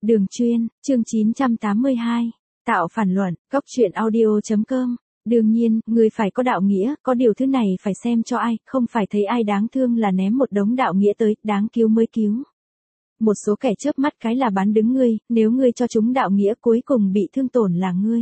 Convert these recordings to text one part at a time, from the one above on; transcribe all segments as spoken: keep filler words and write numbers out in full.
Đường chuyên, chương chín trăm tám mươi hai. Tạo phản luận, góc truyện audio chấm com. Đương nhiên, người phải có đạo nghĩa, có điều thứ này phải xem cho ai, không phải thấy ai đáng thương là ném một đống đạo nghĩa tới, đáng cứu mới cứu. Một số kẻ chớp mắt cái là bán đứng ngươi, nếu ngươi cho chúng đạo nghĩa cuối cùng bị thương tổn là ngươi.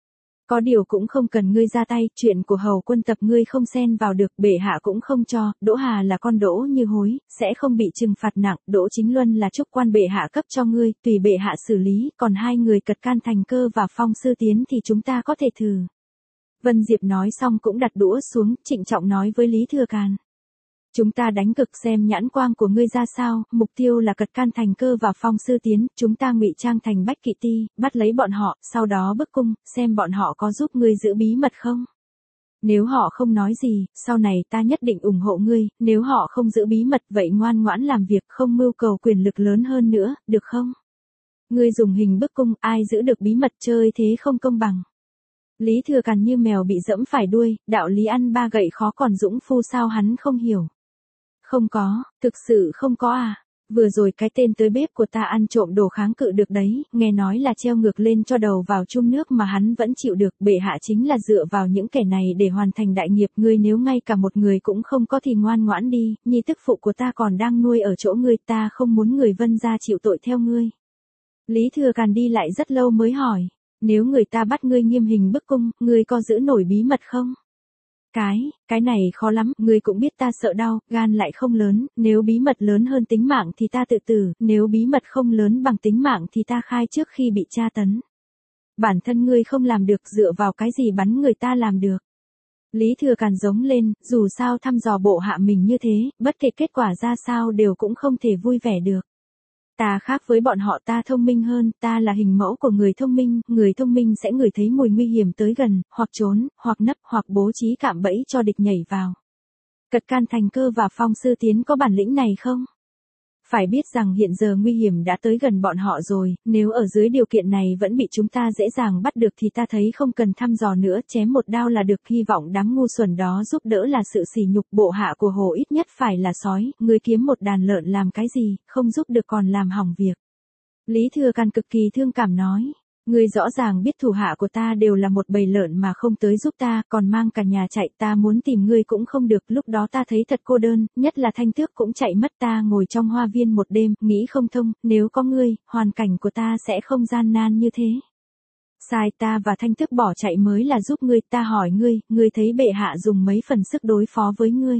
Có điều cũng không cần ngươi ra tay, chuyện của hầu quân tập ngươi không xen vào được, bệ hạ cũng không cho, Đỗ Hà là con Đỗ Như Hối, sẽ không bị trừng phạt nặng, Đỗ Chính Luân là trúc quan bệ hạ cấp cho ngươi, tùy bệ hạ xử lý, còn hai người Cật Can Thành Cơ và Phong Sư Tiến thì chúng ta có thể thử. Vân Diệp nói xong cũng đặt đũa xuống, trịnh trọng nói với Lý Thừa Càn. Chúng ta đánh cực xem nhãn quang của ngươi ra sao, mục tiêu là Cật Can Thành Cơ và Phong Sư Tiến, chúng ta ngụy trang thành Bách Kỵ Ti, bắt lấy bọn họ, sau đó bức cung, xem bọn họ có giúp ngươi giữ bí mật không. Nếu họ không nói gì, sau này ta nhất định ủng hộ ngươi, nếu họ không giữ bí mật vậy ngoan ngoãn làm việc, không mưu cầu quyền lực lớn hơn nữa, được không? Ngươi dùng hình bức cung, ai giữ được bí mật, chơi thế không công bằng. Lý Thừa Càn như mèo bị dẫm phải đuôi, đạo lý ăn ba gậy khó còn dũng phu sao hắn không hiểu. Không có, thực sự không có à. Vừa rồi cái tên tới bếp của ta ăn trộm đồ kháng cự được đấy, nghe nói là treo ngược lên cho đầu vào chum nước mà hắn vẫn chịu được, bệ hạ chính là dựa vào những kẻ này để hoàn thành đại nghiệp, ngươi nếu ngay cả một người cũng không có thì ngoan ngoãn đi, nhi tức phụ của ta còn đang nuôi ở chỗ ngươi, ta không muốn người Vân gia chịu tội theo ngươi. Lý Thừa Càn đi lại rất lâu mới hỏi, nếu người ta bắt ngươi nghiêm hình bức cung, ngươi có giữ nổi bí mật không? Cái, cái này khó lắm, ngươi cũng biết ta sợ đau, gan lại không lớn, nếu bí mật lớn hơn tính mạng thì ta tự tử, nếu bí mật không lớn bằng tính mạng thì ta khai trước khi bị tra tấn. Bản thân ngươi không làm được, dựa vào cái gì bắn người ta làm được. Lý Thừa Càn giống lên, dù sao thăm dò bộ hạ mình như thế, bất kể kết quả ra sao đều cũng không thể vui vẻ được. Ta khác với bọn họ, ta thông minh hơn, ta là hình mẫu của người thông minh, người thông minh sẽ ngửi thấy mùi nguy hiểm tới gần, hoặc trốn, hoặc nấp, hoặc bố trí cạm bẫy cho địch nhảy vào. Cật Can Thành Cơ và Phong Sư Tiến có bản lĩnh này không? Phải biết rằng hiện giờ nguy hiểm đã tới gần bọn họ rồi, nếu ở dưới điều kiện này vẫn bị chúng ta dễ dàng bắt được thì ta thấy không cần thăm dò nữa, chém một đao là được, hy vọng đám ngu xuẩn đó giúp đỡ là sự sỉ nhục, bộ hạ của Hồ ít nhất phải là sói, ngươi kiếm một đàn lợn làm cái gì, không giúp được còn làm hỏng việc. Lý Thừa Càn cực kỳ thương cảm nói. Ngươi rõ ràng biết thủ hạ của ta đều là một bầy lợn mà không tới giúp ta, còn mang cả nhà chạy, ta muốn tìm ngươi cũng không được, lúc đó ta thấy thật cô đơn, nhất là Thanh Tước cũng chạy mất, ta ngồi trong hoa viên một đêm, nghĩ không thông, nếu có ngươi, hoàn cảnh của ta sẽ không gian nan như thế. Sai, ta và Thanh Tước bỏ chạy mới là giúp ngươi, ta hỏi ngươi, ngươi thấy bệ hạ dùng mấy phần sức đối phó với ngươi?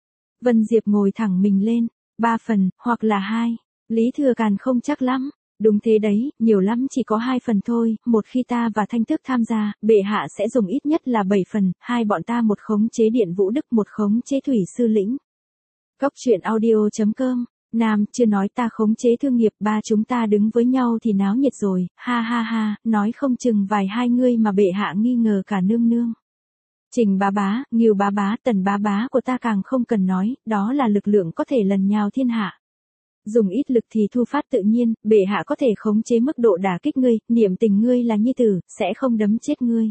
Vân Diệp ngồi thẳng mình lên, ba phần, hoặc là hai. Lý Thừa Càn không chắc lắm. Đúng thế đấy, nhiều lắm chỉ có hai phần thôi, một khi ta và Thanh Tước tham gia, bệ hạ sẽ dùng ít nhất là bảy phần, hai bọn ta một khống chế Điện Vũ Đức, một khống chế Thủy Sư Lĩnh. Góc truyện audio chấm com. Nam, chưa nói ta khống chế thương nghiệp, ba chúng ta đứng với nhau thì náo nhiệt rồi, ha ha ha, nói không chừng vài hai ngươi mà bệ hạ nghi ngờ cả nương nương. Trình bá bá, Ngưu bá bá, Tần bá bá của ta càng không cần nói, đó là lực lượng có thể lần nhào thiên hạ. Dùng ít lực thì thu phát tự nhiên, bệ hạ có thể khống chế mức độ đả kích ngươi, niệm tình ngươi là nhi tử, sẽ không đấm chết ngươi.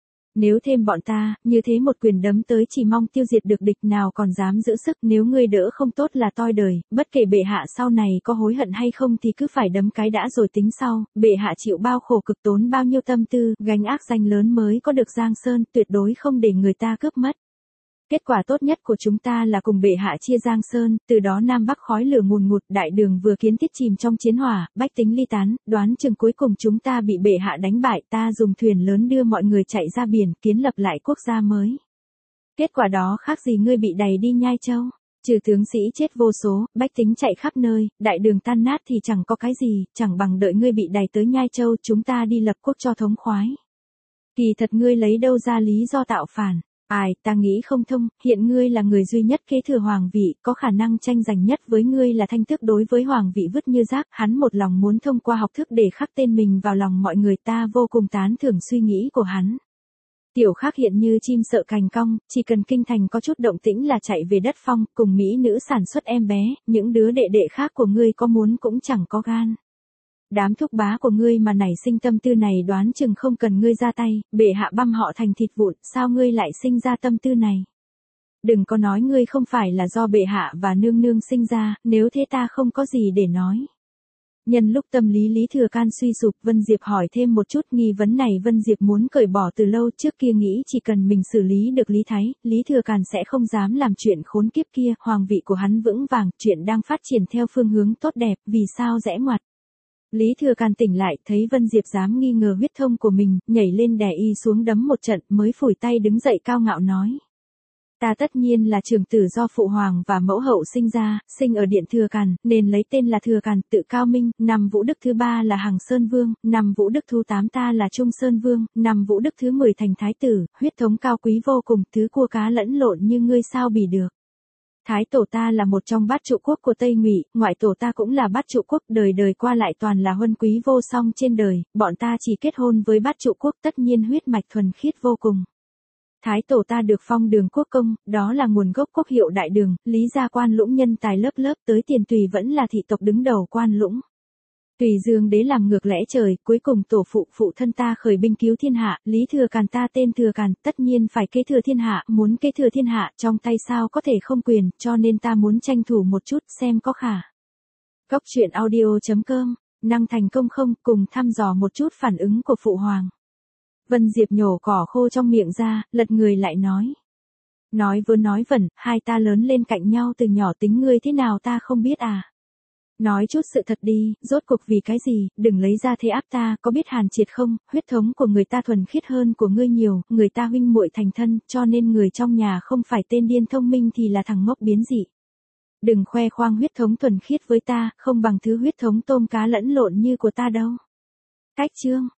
Nếu thêm bọn ta, như thế một quyền đấm tới chỉ mong tiêu diệt được địch, nào còn dám giữ sức, nếu ngươi đỡ không tốt là toi đời, bất kể bệ hạ sau này có hối hận hay không thì cứ phải đấm cái đã rồi tính sau, bệ hạ chịu bao khổ cực, tốn bao nhiêu tâm tư, gánh ác danh lớn mới có được Giang Sơn, tuyệt đối không để người ta cướp mất. Kết quả tốt nhất của chúng ta là cùng bệ hạ chia Giang Sơn, từ đó Nam Bắc khói lửa ngùn ngụt, đại đường vừa kiến thiết chìm trong chiến hỏa, bách tính ly tán, đoán chừng cuối cùng chúng ta bị bệ hạ đánh bại, ta dùng thuyền lớn đưa mọi người chạy ra biển, kiến lập lại quốc gia mới. Kết quả đó khác gì ngươi bị đày đi Nhai Châu, trừ tướng sĩ chết vô số, bách tính chạy khắp nơi, đại đường tan nát thì chẳng có cái gì, chẳng bằng đợi ngươi bị đày tới Nhai Châu, chúng ta đi lập quốc cho thống khoái. Kỳ thật ngươi lấy đâu ra lý do tạo phản? Ai, ta nghĩ không thông, hiện ngươi là người duy nhất kế thừa hoàng vị, có khả năng tranh giành nhất với ngươi là Thanh Tước, đối với hoàng vị vứt như rác, hắn một lòng muốn thông qua học thức để khắc tên mình vào lòng mọi người, ta vô cùng tán thưởng suy nghĩ của hắn. Tiểu Khắc hiện như chim sợ cành cong, chỉ cần kinh thành có chút động tĩnh là chạy về đất phong, cùng mỹ nữ sản xuất em bé, những đứa đệ đệ khác của ngươi có muốn cũng chẳng có gan. Đám thúc bá của ngươi mà nảy sinh tâm tư này đoán chừng không cần ngươi ra tay, bệ hạ băm họ thành thịt vụn, sao ngươi lại sinh ra tâm tư này? Đừng có nói ngươi không phải là do bệ hạ và nương nương sinh ra, nếu thế ta không có gì để nói. Nhân lúc tâm lý Lý Thừa Can suy sụp, Vân Diệp hỏi thêm một chút, nghi vấn này Vân Diệp muốn cởi bỏ từ lâu, trước kia nghĩ chỉ cần mình xử lý được Lý Thái, Lý Thừa Càn sẽ không dám làm chuyện khốn kiếp kia, hoàng vị của hắn vững vàng, chuyện đang phát triển theo phương hướng tốt đẹp, vì sao rẽ ngoặt. Lý Thừa Càn tỉnh lại, thấy Vân Diệp dám nghi ngờ huyết thông của mình, nhảy lên đè y xuống đấm một trận, mới phủi tay đứng dậy cao ngạo nói. Ta tất nhiên là trưởng tử do phụ hoàng và mẫu hậu sinh ra, sinh ở điện Thừa Càn, nên lấy tên là Thừa Càn, tự cao minh, năm Vũ Đức thứ ba là Hằng Sơn Vương, năm Vũ Đức thứ tám ta là Trung Sơn Vương, năm Vũ Đức thứ mười thành Thái tử, huyết thống cao quý vô cùng, thứ cua cá lẫn lộn như ngươi sao bì được. Thái tổ ta là một trong bát trụ quốc của Tây Ngụy, ngoại tổ ta cũng là bát trụ quốc, đời đời qua lại toàn là huân quý vô song trên đời, bọn ta chỉ kết hôn với bát trụ quốc, tất nhiên huyết mạch thuần khiết vô cùng. Thái tổ ta được phong đường quốc công, đó là nguồn gốc quốc hiệu đại đường, Lý gia quan lũng nhân tài lớp lớp, tới tiền tùy vẫn là thị tộc đứng đầu quan lũng. Tùy Dương đế làm ngược lẽ trời, cuối cùng tổ phụ phụ thân ta khởi binh cứu thiên hạ, Lý Thừa Càn ta tên Thừa Càn, tất nhiên phải kế thừa thiên hạ, muốn kế thừa thiên hạ, trong tay sao có thể không quyền, cho nên ta muốn tranh thủ một chút, xem có khả. Góc truyện audio chấm com, năng thành công không, cùng thăm dò một chút phản ứng của phụ hoàng. Vân Diệp nhổ cỏ khô trong miệng ra, lật người lại nói. Nói vớ nói vẩn, hai ta lớn lên cạnh nhau từ nhỏ, tính ngươi thế nào ta không biết à. Nói chút sự thật đi, rốt cuộc vì cái gì, đừng lấy ra thế áp ta, có biết Hàn Triệt không, huyết thống của người ta thuần khiết hơn của ngươi nhiều, người ta huynh muội thành thân, cho nên người trong nhà không phải tên điên thông minh thì là thằng ngốc biến dị. Đừng khoe khoang huyết thống thuần khiết với ta, không bằng thứ huyết thống tôm cá lẫn lộn như của ta đâu. Cách chương